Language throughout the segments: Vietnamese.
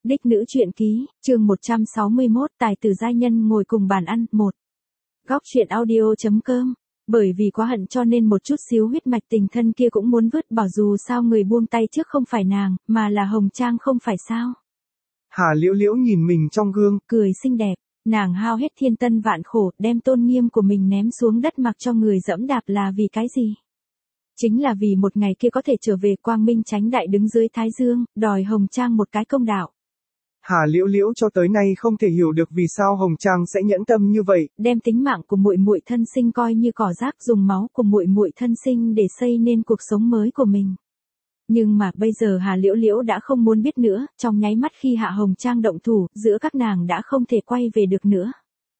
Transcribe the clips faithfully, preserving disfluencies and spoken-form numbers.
Đích nữ truyện ký, chương một trăm sáu mươi mốt, tài tử giai nhân ngồi cùng bàn ăn, một. Góc truyện audio.com. Bởi vì quá hận cho nên một chút xíu huyết mạch tình thân kia cũng muốn vứt bỏ, dù sao người buông tay trước không phải nàng, mà là Hồng Trang không phải sao. Hà Liễu Liễu nhìn mình trong gương, cười xinh đẹp, nàng hao hết thiên tân vạn khổ, đem tôn nghiêm của mình ném xuống đất mặc cho người dẫm đạp là vì cái gì? Chính là vì một ngày kia có thể trở về quang minh chánh đại đứng dưới thái dương, đòi Hồng Trang một cái công đạo. Hà Liễu Liễu cho tới nay không thể hiểu được vì sao Hồng Trang sẽ nhẫn tâm như vậy, đem tính mạng của muội muội thân sinh coi như cỏ rác, dùng máu của muội muội thân sinh để xây nên cuộc sống mới của mình. Nhưng mà bây giờ Hà Liễu Liễu đã không muốn biết nữa, trong nháy mắt khi Hạ Hồng Trang động thủ, giữa các nàng đã không thể quay về được nữa.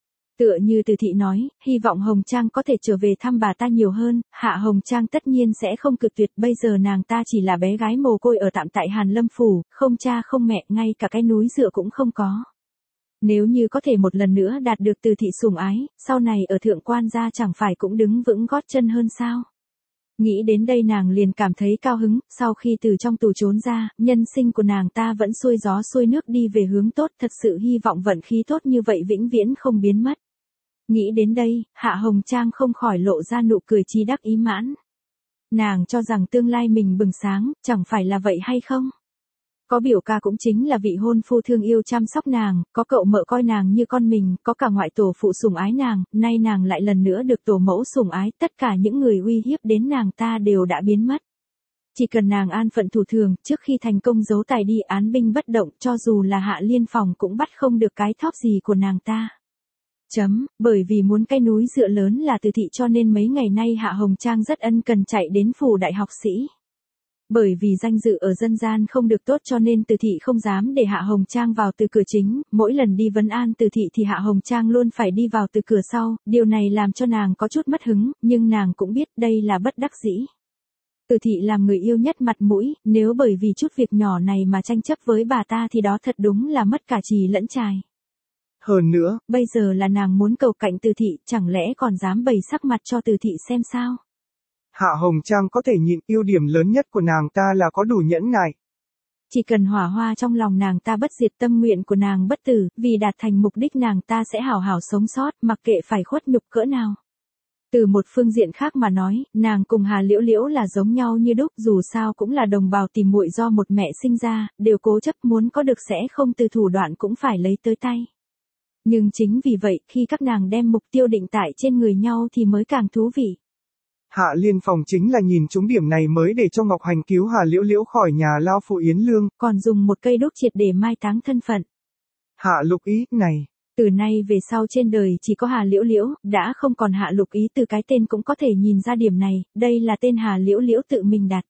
Tựa như Từ Thị nói, hy vọng Hồng Trang có thể trở về thăm bà ta nhiều hơn, Hạ Hồng Trang tất nhiên sẽ không cự tuyệt, bây giờ nàng ta chỉ là bé gái mồ côi ở tạm tại Hàn Lâm Phủ, không cha không mẹ, ngay cả cái núi dựa cũng không có. Nếu như có thể một lần nữa đạt được Từ Thị sủng ái, sau này ở thượng quan gia chẳng phải cũng đứng vững gót chân hơn sao? Nghĩ đến đây nàng liền cảm thấy cao hứng, sau khi từ trong tù trốn ra, nhân sinh của nàng ta vẫn xuôi gió xuôi nước đi về hướng tốt, thật sự hy vọng vận khí tốt như vậy vĩnh viễn không biến mất. Nghĩ đến đây, Hạ Hồng Trang không khỏi lộ ra nụ cười chi đắc ý mãn. Nàng cho rằng tương lai mình bừng sáng, chẳng phải là vậy hay không? Có biểu ca cũng chính là vị hôn phu thương yêu chăm sóc nàng, có cậu mợ coi nàng như con mình, có cả ngoại tổ phụ sủng ái nàng, nay nàng lại lần nữa được tổ mẫu sủng ái, tất cả những người uy hiếp đến nàng ta đều đã biến mất. Chỉ cần nàng an phận thủ thường, trước khi thành công giấu tài đi án binh bất động, cho dù là Hạ Liên Phòng cũng bắt không được cái thóp gì của nàng ta. Chấm, bởi vì muốn cái núi dựa lớn là Từ Thị cho nên mấy ngày nay Hạ Hồng Trang rất ân cần chạy đến phủ đại học sĩ. Bởi vì danh dự ở dân gian không được tốt cho nên Từ Thị không dám để Hạ Hồng Trang vào từ cửa chính, mỗi lần đi vấn an Từ Thị thì Hạ Hồng Trang luôn phải đi vào từ cửa sau, điều này làm cho nàng có chút mất hứng, nhưng nàng cũng biết đây là bất đắc dĩ. Từ Thị làm người yêu nhất mặt mũi, nếu bởi vì chút việc nhỏ này mà tranh chấp với bà ta thì đó thật đúng là mất cả trì lẫn trài. Hơn nữa, bây giờ là nàng muốn cầu cạnh Từ Thị, chẳng lẽ còn dám bày sắc mặt cho Từ Thị xem sao? Hạ Hồng Trang có thể nhịn, ưu điểm lớn nhất của nàng ta là có đủ nhẫn nại. Chỉ cần hỏa hoa trong lòng nàng ta bất diệt, tâm nguyện của nàng bất tử, vì đạt thành mục đích nàng ta sẽ hảo hảo sống sót, mặc kệ phải khuất nhục cỡ nào. Từ một phương diện khác mà nói, nàng cùng Hà Liễu Liễu là giống nhau như đúc, dù sao cũng là đồng bào tìm muội do một mẹ sinh ra, đều cố chấp muốn có được sẽ không từ thủ đoạn cũng phải lấy tới tay. Nhưng chính vì vậy, khi các nàng đem mục tiêu định tại trên người nhau thì mới càng thú vị. Hạ Liên Phòng chính là nhìn trúng điểm này mới để cho Ngọc Hành cứu Hà Liễu Liễu khỏi nhà lao phụ Yến Lương, còn dùng một cây đốt triệt để mai táng thân phận. Hạ Lục Ý, này. Từ nay về sau trên đời chỉ có Hà Liễu Liễu, đã không còn Hạ Lục Ý, từ cái tên cũng có thể nhìn ra điểm này, đây là tên Hà Liễu Liễu tự mình đặt.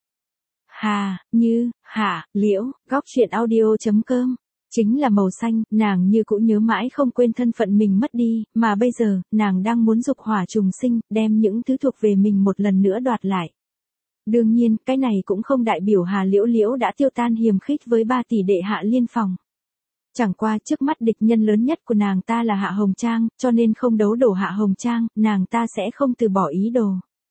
Hà, như, Hạ, Liễu, góc truyện audio.com. Chính là màu xanh, nàng như cũng nhớ mãi không quên thân phận mình mất đi, mà bây giờ, nàng đang muốn dục hỏa trùng sinh, đem những thứ thuộc về mình một lần nữa đoạt lại. Đương nhiên, cái này cũng không đại biểu Hà Liễu Liễu đã tiêu tan hiềm khích với ba tỷ đệ Hạ Liên Phòng. Chẳng qua trước mắt địch nhân lớn nhất của nàng ta là Hạ Hồng Trang, cho nên không đấu đổ Hạ Hồng Trang, nàng ta sẽ không từ bỏ ý đồ.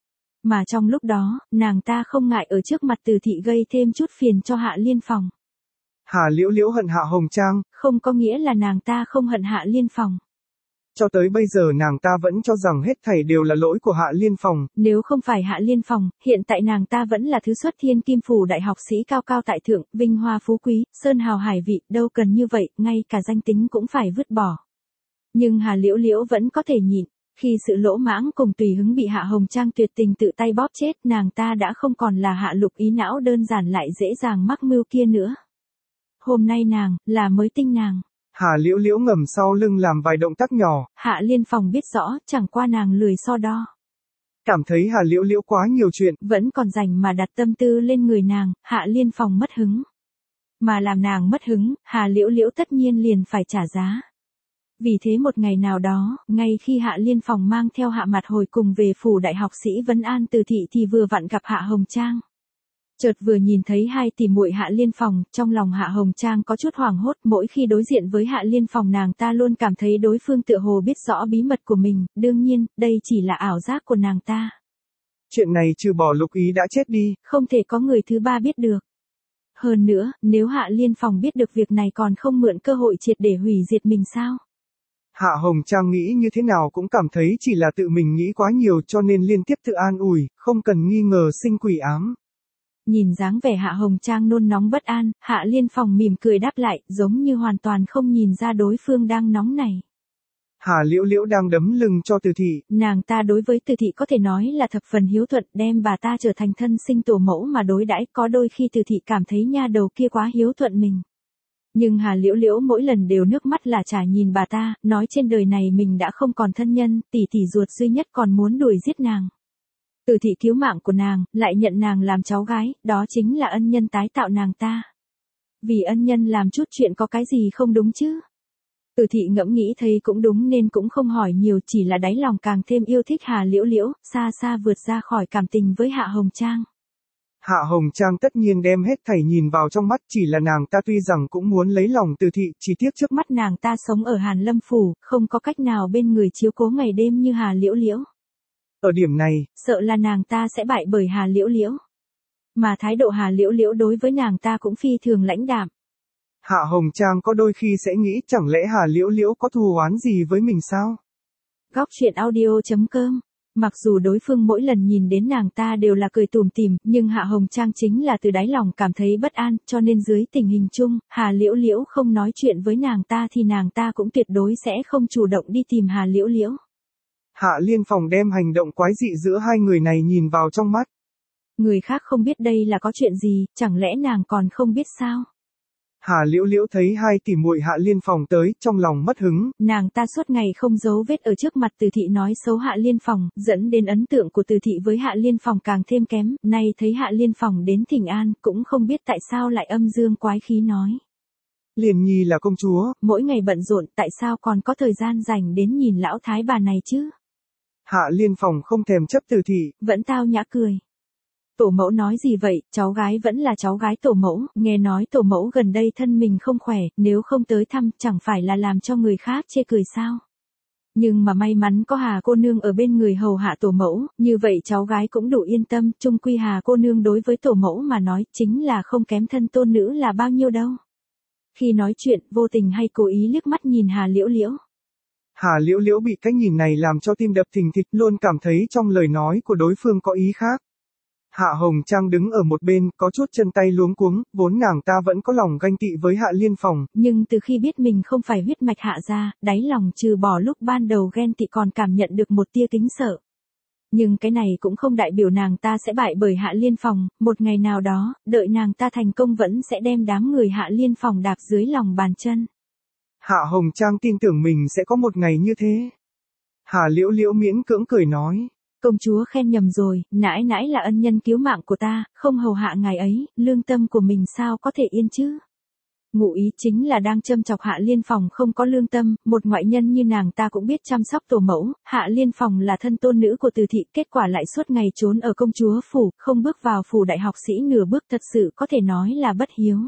Mà trong lúc đó, nàng ta không ngại ở trước mặt Từ Thị gây thêm chút phiền cho Hạ Liên Phòng. Hà Liễu Liễu hận Hạ Hồng Trang, không có nghĩa là nàng ta không hận Hạ Liên Phòng. Cho tới bây giờ nàng ta vẫn cho rằng hết thảy đều là lỗi của Hạ Liên Phòng. Nếu không phải Hạ Liên Phòng, hiện tại nàng ta vẫn là thứ xuất thiên kim phủ đại học sĩ cao cao tại thượng, vinh hoa phú quý, sơn hào hải vị, đâu cần như vậy, ngay cả danh tính cũng phải vứt bỏ. Nhưng Hà Liễu Liễu vẫn có thể nhịn, khi sự lỗ mãng cùng tùy hứng bị Hạ Hồng Trang tuyệt tình tự tay bóp chết, nàng ta đã không còn là Hạ Lục Ý não đơn giản lại dễ dàng mắc mưu kia nữa. Hôm nay nàng, là mới tinh nàng. Hà Liễu Liễu ngầm sau lưng làm vài động tác nhỏ. Hạ Liên Phòng biết rõ, chẳng qua nàng lười so đo. Cảm thấy Hà Liễu Liễu quá nhiều chuyện, vẫn còn rảnh mà đặt tâm tư lên người nàng, Hạ Liên Phòng mất hứng. Mà làm nàng mất hứng, Hà Liễu Liễu tất nhiên liền phải trả giá. Vì thế một ngày nào đó, ngay khi Hạ Liên Phòng mang theo Hạ Mặt hồi cùng về phủ đại học sĩ vấn an Từ Thị thì vừa vặn gặp Hạ Hồng Trang. Chợt vừa nhìn thấy hai tỷ muội Hạ Liên Phòng, trong lòng Hạ Hồng Trang có chút hoảng hốt, mỗi khi đối diện với Hạ Liên Phòng nàng ta luôn cảm thấy đối phương tựa hồ biết rõ bí mật của mình, đương nhiên, đây chỉ là ảo giác của nàng ta. Chuyện này trừ bỏ Lục Ý đã chết đi, không thể có người thứ ba biết được. Hơn nữa, nếu Hạ Liên Phòng biết được việc này còn không mượn cơ hội triệt để hủy diệt mình sao? Hạ Hồng Trang nghĩ như thế nào cũng cảm thấy chỉ là tự mình nghĩ quá nhiều cho nên liên tiếp tự an ủi, không cần nghi ngờ sinh quỷ ám. Nhìn dáng vẻ Hạ Hồng Trang nôn nóng bất an, Hạ Liên Phòng mỉm cười đáp lại, giống như hoàn toàn không nhìn ra đối phương đang nóng này. Hà Liễu Liễu đang đấm lưng cho Từ Thị. Nàng ta đối với Từ Thị có thể nói là thập phần hiếu thuận, đem bà ta trở thành thân sinh tổ mẫu mà đối đãi, có đôi khi Từ Thị cảm thấy nha đầu kia quá hiếu thuận mình. Nhưng Hà Liễu Liễu mỗi lần đều nước mắt là chả nhìn bà ta, nói trên đời này mình đã không còn thân nhân, tỷ tỷ ruột duy nhất còn muốn đuổi giết nàng. Từ Thị cứu mạng của nàng, lại nhận nàng làm cháu gái, đó chính là ân nhân tái tạo nàng ta. Vì ân nhân làm chút chuyện có cái gì không đúng chứ? Từ Thị ngẫm nghĩ thấy cũng đúng nên cũng không hỏi nhiều, chỉ là đáy lòng càng thêm yêu thích Hà Liễu Liễu, xa xa vượt ra khỏi cảm tình với Hạ Hồng Trang. Hạ Hồng Trang tất nhiên đem hết thảy nhìn vào trong mắt, chỉ là nàng ta tuy rằng cũng muốn lấy lòng Từ Thị, chỉ tiếc trước mắt nàng ta sống ở Hàn Lâm Phủ, không có cách nào bên người chiếu cố ngày đêm như Hà Liễu Liễu. Ở điểm này, sợ là nàng ta sẽ bại bởi Hà Liễu Liễu. Mà thái độ Hà Liễu Liễu đối với nàng ta cũng phi thường lãnh đạm. Hạ Hồng Trang có đôi khi sẽ nghĩ chẳng lẽ Hà Liễu Liễu có thù oán gì với mình sao? Góc truyện audio chấm com. Mặc dù đối phương mỗi lần nhìn đến nàng ta đều là cười tủm tỉm, nhưng Hạ Hồng Trang chính là từ đáy lòng cảm thấy bất an, cho nên dưới tình hình chung, Hà Liễu Liễu không nói chuyện với nàng ta thì nàng ta cũng tuyệt đối sẽ không chủ động đi tìm Hà Liễu Liễu. Hạ Liên Phòng đem hành động quái dị giữa hai người này nhìn vào trong mắt. Người khác không biết đây là có chuyện gì, chẳng lẽ nàng còn không biết sao? Hà Liễu Liễu thấy hai tỷ muội Hạ Liên Phòng tới, trong lòng mất hứng. Nàng ta suốt ngày không giấu vết ở trước mặt Từ Thị nói xấu Hạ Liên Phòng, dẫn đến ấn tượng của Từ Thị với Hạ Liên Phòng càng thêm kém, nay thấy Hạ Liên Phòng đến thỉnh an, cũng không biết tại sao lại âm dương quái khí nói. Liên Nhi là công chúa, mỗi ngày bận rộn, tại sao còn có thời gian dành đến nhìn lão thái bà này chứ? Hạ Liên Phòng không thèm chấp Từ Thị, vẫn tao nhã cười. Tổ mẫu nói gì vậy, cháu gái vẫn là cháu gái tổ mẫu, nghe nói tổ mẫu gần đây thân mình không khỏe, nếu không tới thăm chẳng phải là làm cho người khác chê cười sao. Nhưng mà may mắn có Hà cô nương ở bên người hầu hạ tổ mẫu, như vậy cháu gái cũng đủ yên tâm, chung quy Hà cô nương đối với tổ mẫu mà nói chính là không kém thân tôn nữ là bao nhiêu đâu. Khi nói chuyện, vô tình hay cố ý liếc mắt nhìn Hà Liễu Liễu. Hà Liễu Liễu bị cái nhìn này làm cho tim đập thình thịch, luôn cảm thấy trong lời nói của đối phương có ý khác. Hạ Hồng Trang đứng ở một bên, có chút chân tay luống cuống, vốn nàng ta vẫn có lòng ganh tị với Hạ Liên Phòng. Nhưng từ khi biết mình không phải huyết mạch Hạ gia, đáy lòng trừ bỏ lúc ban đầu ghen tị còn cảm nhận được một tia kính sợ. Nhưng cái này cũng không đại biểu nàng ta sẽ bại bởi Hạ Liên Phòng, một ngày nào đó, đợi nàng ta thành công vẫn sẽ đem đám người Hạ Liên Phòng đạp dưới lòng bàn chân. Hạ Hồng Trang tin tưởng mình sẽ có một ngày như thế. Hà Liễu Liễu miễn cưỡng cười nói. Công chúa khen nhầm rồi, nãi nãi là ân nhân cứu mạng của ta, không hầu hạ ngài ấy, lương tâm của mình sao có thể yên chứ? Ngụ ý chính là đang châm chọc Hạ Liên Phòng không có lương tâm, một ngoại nhân như nàng ta cũng biết chăm sóc tổ mẫu, Hạ Liên Phòng là thân tôn nữ của Từ Thị, kết quả lại suốt ngày trốn ở công chúa phủ, không bước vào phủ đại học sĩ nửa bước, thật sự có thể nói là bất hiếu.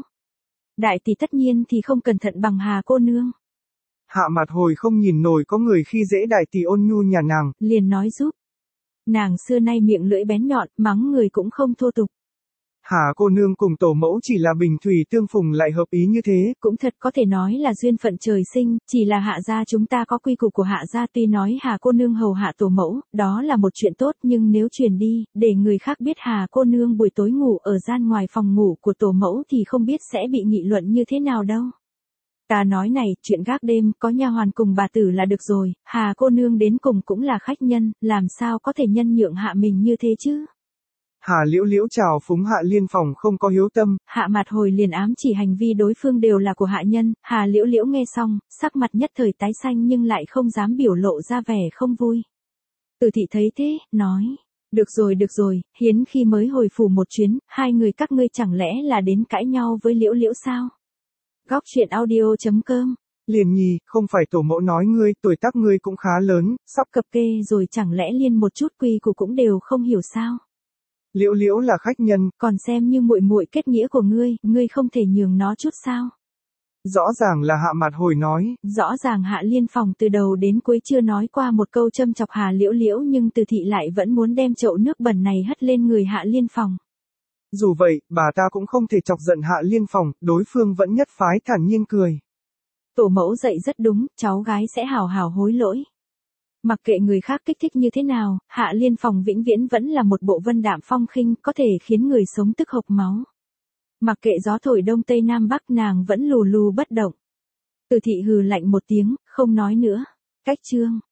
Đại tỷ tất nhiên thì không cẩn thận bằng Hà cô nương. Hạ Mặt Hồi không nhìn nổi có người khi dễ đại tỷ ôn nhu nhà nàng, liền nói giúp. Nàng xưa nay miệng lưỡi bén nhọn, mắng người cũng không thô tục. Hà cô nương cùng tổ mẫu chỉ là bình thủy tương phùng lại hợp ý như thế. Cũng thật có thể nói là duyên phận trời sinh, chỉ là Hạ gia chúng ta có quy củ của Hạ gia, tuy nói Hà cô nương hầu hạ tổ mẫu, đó là một chuyện tốt, nhưng nếu truyền đi, để người khác biết Hà cô nương buổi tối ngủ ở gian ngoài phòng ngủ của tổ mẫu thì không biết sẽ bị nghị luận như thế nào đâu. Ta nói này, chuyện gác đêm, có nha hoàn cùng bà tử là được rồi, Hà cô nương đến cùng cũng là khách nhân, làm sao có thể nhân nhượng hạ mình như thế chứ? Hà Liễu Liễu chào phúng Hạ Liên Phòng không có hiếu tâm. Hạ Mặt Hồi liền ám chỉ hành vi đối phương đều là của hạ nhân, Hà Liễu Liễu nghe xong, sắc mặt nhất thời tái xanh nhưng lại không dám biểu lộ ra vẻ không vui. Từ Thị thấy thế, nói, được rồi được rồi, hiến khi mới hồi phủ một chuyến, hai người các ngươi chẳng lẽ là đến cãi nhau với Liễu Liễu sao? Góc truyện audio chấm com. Liên Nhi, không phải tổ mẫu nói ngươi, tuổi tác ngươi cũng khá lớn, sắp cập kê rồi chẳng lẽ liên một chút quy củ cũng đều không hiểu sao? Liễu Liễu là khách nhân, còn xem như muội muội kết nghĩa của ngươi, ngươi không thể nhường nó chút sao? Rõ ràng là Hạ Mặt Hồi nói. Rõ ràng Hạ Liên Phòng từ đầu đến cuối chưa nói qua một câu châm chọc Hà Liễu Liễu, nhưng Từ Thị lại vẫn muốn đem chậu nước bẩn này hất lên người Hạ Liên Phòng. Dù vậy, bà ta cũng không thể chọc giận Hạ Liên Phòng, đối phương vẫn nhất phái thản nhiên cười. Tổ mẫu dạy rất đúng, cháu gái sẽ hào hào hối lỗi. Mặc kệ người khác kích thích như thế nào, Hạ Liên Phòng vĩnh viễn vẫn là một bộ vân đạm phong khinh, có thể khiến người sống tức hộc máu. Mặc kệ gió thổi đông tây nam bắc, nàng vẫn lù lù bất động. Từ thị hừ lạnh một tiếng, không nói nữa. Cách chương.